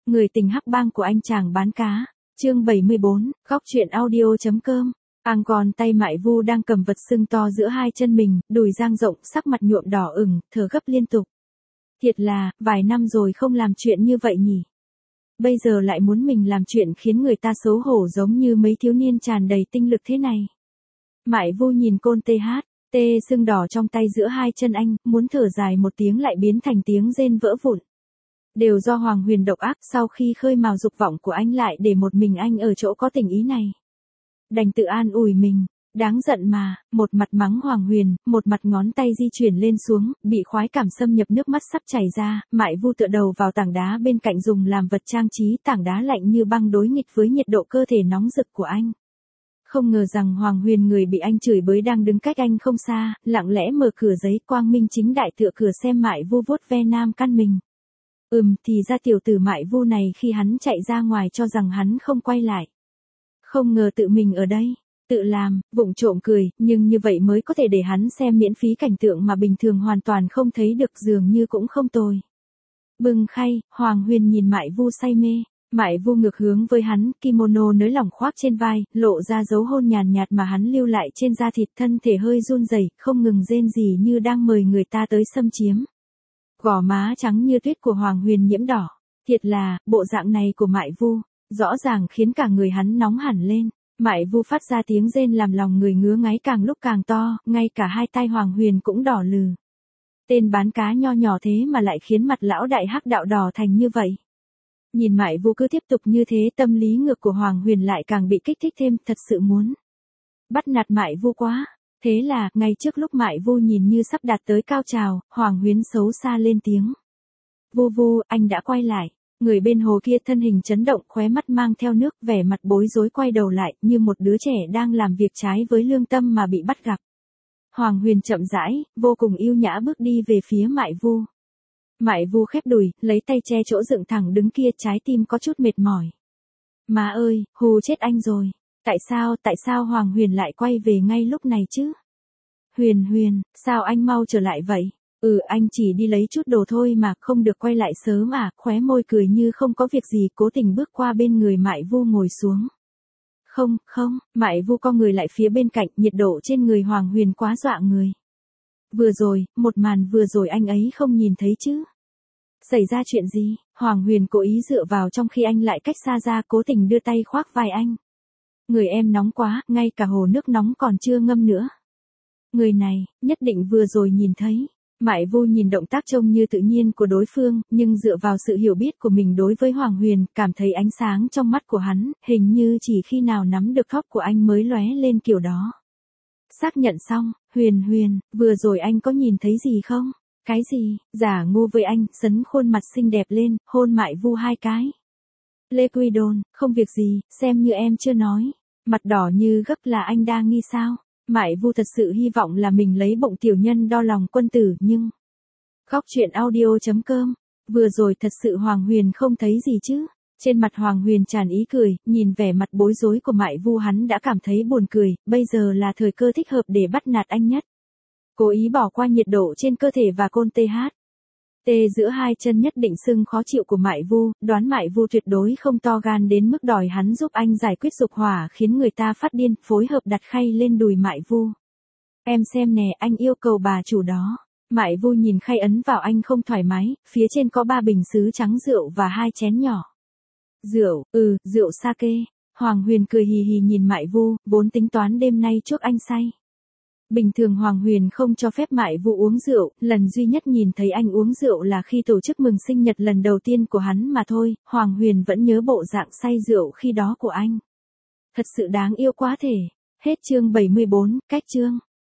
Người tình hắc bang của anh chàng bán cá. Chương 74, góc truyện audio.com. Ang còn tay Mại Vu đang cầm vật sưng to giữa hai chân mình, đùi dang rộng, sắc mặt nhuộm đỏ ửng, thở gấp liên tục. Thiệt là, vài năm rồi không làm chuyện như vậy nhỉ. Bây giờ lại muốn mình làm chuyện khiến người ta xấu hổ giống như mấy thiếu niên tràn đầy tinh lực thế này. Mại Vu nhìn côn tê sưng đỏ trong tay giữa hai chân anh, muốn thở dài một tiếng lại biến thành tiếng rên vỡ vụn. Đều do Hoàng Huyền độc ác, sau khi khơi mào dục vọng của anh lại để một mình anh ở chỗ có tình ý này. Đành tự an ủi mình, đáng giận mà, một mặt mắng Hoàng Huyền, một mặt ngón tay di chuyển lên xuống, bị khoái cảm xâm nhập nước mắt sắp chảy ra, Mại Vu tựa đầu vào tảng đá bên cạnh dùng làm vật trang trí, tảng đá lạnh như băng đối nghịch với nhiệt độ cơ thể nóng rực của anh. Không ngờ rằng Hoàng Huyền người bị anh chửi bới đang đứng cách anh không xa, lặng lẽ mở cửa giấy quang minh chính đại tựa cửa xem Mại Vu vuốt ve nam căn mình. Thì ra tiểu tử Mại Vu này khi hắn chạy ra ngoài cho rằng hắn không quay lại. Không ngờ tự mình ở đây, tự làm, vụng trộm cười, nhưng như vậy mới có thể để hắn xem miễn phí cảnh tượng mà bình thường hoàn toàn không thấy được, dường như cũng không tồi. Bưng khay, Hoàng Huyền nhìn Mại Vu say mê. Mại Vu ngược hướng với hắn, kimono nới lỏng khoác trên vai, lộ ra dấu hôn nhàn nhạt mà hắn lưu lại trên da thịt, thân thể hơi run rẩy, không ngừng rên rỉ như đang mời người ta tới xâm chiếm. Gò má trắng như tuyết của Hoàng Huyền nhiễm đỏ. Thiệt là, bộ dạng này của Mại Vu, rõ ràng khiến cả người hắn nóng hẳn lên. Mại Vu phát ra tiếng rên làm lòng người ngứa ngáy càng lúc càng to, ngay cả hai tay Hoàng Huyền cũng đỏ lừ. Tên bán cá nho nhỏ thế mà lại khiến mặt lão đại hắc đạo đỏ thành như vậy. Nhìn Mại Vu cứ tiếp tục như thế, tâm lý ngược của Hoàng Huyền lại càng bị kích thích thêm, thật sự muốn bắt nạt Mại Vu quá. Thế là, ngay trước lúc Mại Vu nhìn như sắp đạt tới cao trào, Hoàng Huyền xấu xa lên tiếng. Vu, anh đã quay lại. Người bên hồ kia thân hình chấn động, khóe mắt mang theo nước, vẻ mặt bối rối quay đầu lại, như một đứa trẻ đang làm việc trái với lương tâm mà bị bắt gặp. Hoàng Huyền chậm rãi, vô cùng yêu nhã bước đi về phía Mại Vu. Mại Vu khép đùi, lấy tay che chỗ dựng thẳng đứng kia, trái tim có chút mệt mỏi. Má ơi, hù chết anh rồi. Tại sao Hoàng Huyền lại quay về ngay lúc này chứ? Huyền, sao anh mau trở lại vậy? Anh chỉ đi lấy chút đồ thôi mà, không được quay lại sớm à? Khóe môi cười như không có việc gì, cố tình bước qua bên người Mại Vu ngồi xuống. Không, Mại Vu co người lại phía bên cạnh, nhiệt độ trên người Hoàng Huyền quá dọa người. Một màn vừa rồi anh ấy không nhìn thấy chứ? Xảy ra chuyện gì? Hoàng Huyền cố ý dựa vào trong khi anh lại cách xa ra, cố tình đưa tay khoác vai anh. Người em nóng quá, ngay cả hồ nước nóng còn chưa ngâm nữa. Người này, nhất định vừa rồi nhìn thấy. Mại Vu nhìn động tác trông như tự nhiên của đối phương, nhưng dựa vào sự hiểu biết của mình đối với Hoàng Huyền, cảm thấy ánh sáng trong mắt của hắn, hình như chỉ khi nào nắm được tóc của anh mới lóe lên kiểu đó. Xác nhận xong, Huyền, vừa rồi anh có nhìn thấy gì không? Cái gì? Giả ngu với anh, sấn khuôn mặt xinh đẹp lên, hôn Mại Vu 2 cái. Lê Quy Đôn, không việc gì, xem như em chưa nói. Mặt đỏ như gấc là anh đang nghi sao? Mại Vu thật sự hy vọng là mình lấy bụng tiểu nhân đo lòng quân tử, nhưng... Góc truyện audio.com. Vừa rồi thật sự Hoàng Huyền không thấy gì chứ? Trên mặt Hoàng Huyền tràn ý cười, nhìn vẻ mặt bối rối của Mại Vu hắn đã cảm thấy buồn cười, bây giờ là thời cơ thích hợp để bắt nạt anh nhất. Cố ý bỏ qua nhiệt độ trên cơ thể và côn tê giữa hai chân nhất định sưng khó chịu của Mại Vu, đoán Mại Vu tuyệt đối không to gan đến mức đòi hắn giúp anh giải quyết dục hỏa khiến người ta phát điên, phối hợp đặt khay lên đùi Mại Vu. Em xem nè, anh yêu cầu bà chủ đó. Mại Vu nhìn khay ấn vào anh không thoải mái, phía trên có 3 bình sứ trắng rượu và 2 chén nhỏ. Rượu sake. Hoàng Huyền cười hì hì nhìn Mại Vu, vốn tính toán đêm nay chuốc anh say. Bình thường Hoàng Huyền không cho phép Mại Vu uống rượu, lần duy nhất nhìn thấy anh uống rượu là khi tổ chức mừng sinh nhật lần đầu tiên của hắn mà thôi, Hoàng Huyền vẫn nhớ bộ dạng say rượu khi đó của anh. Thật sự đáng yêu quá thể. Hết chương 74, cách chương.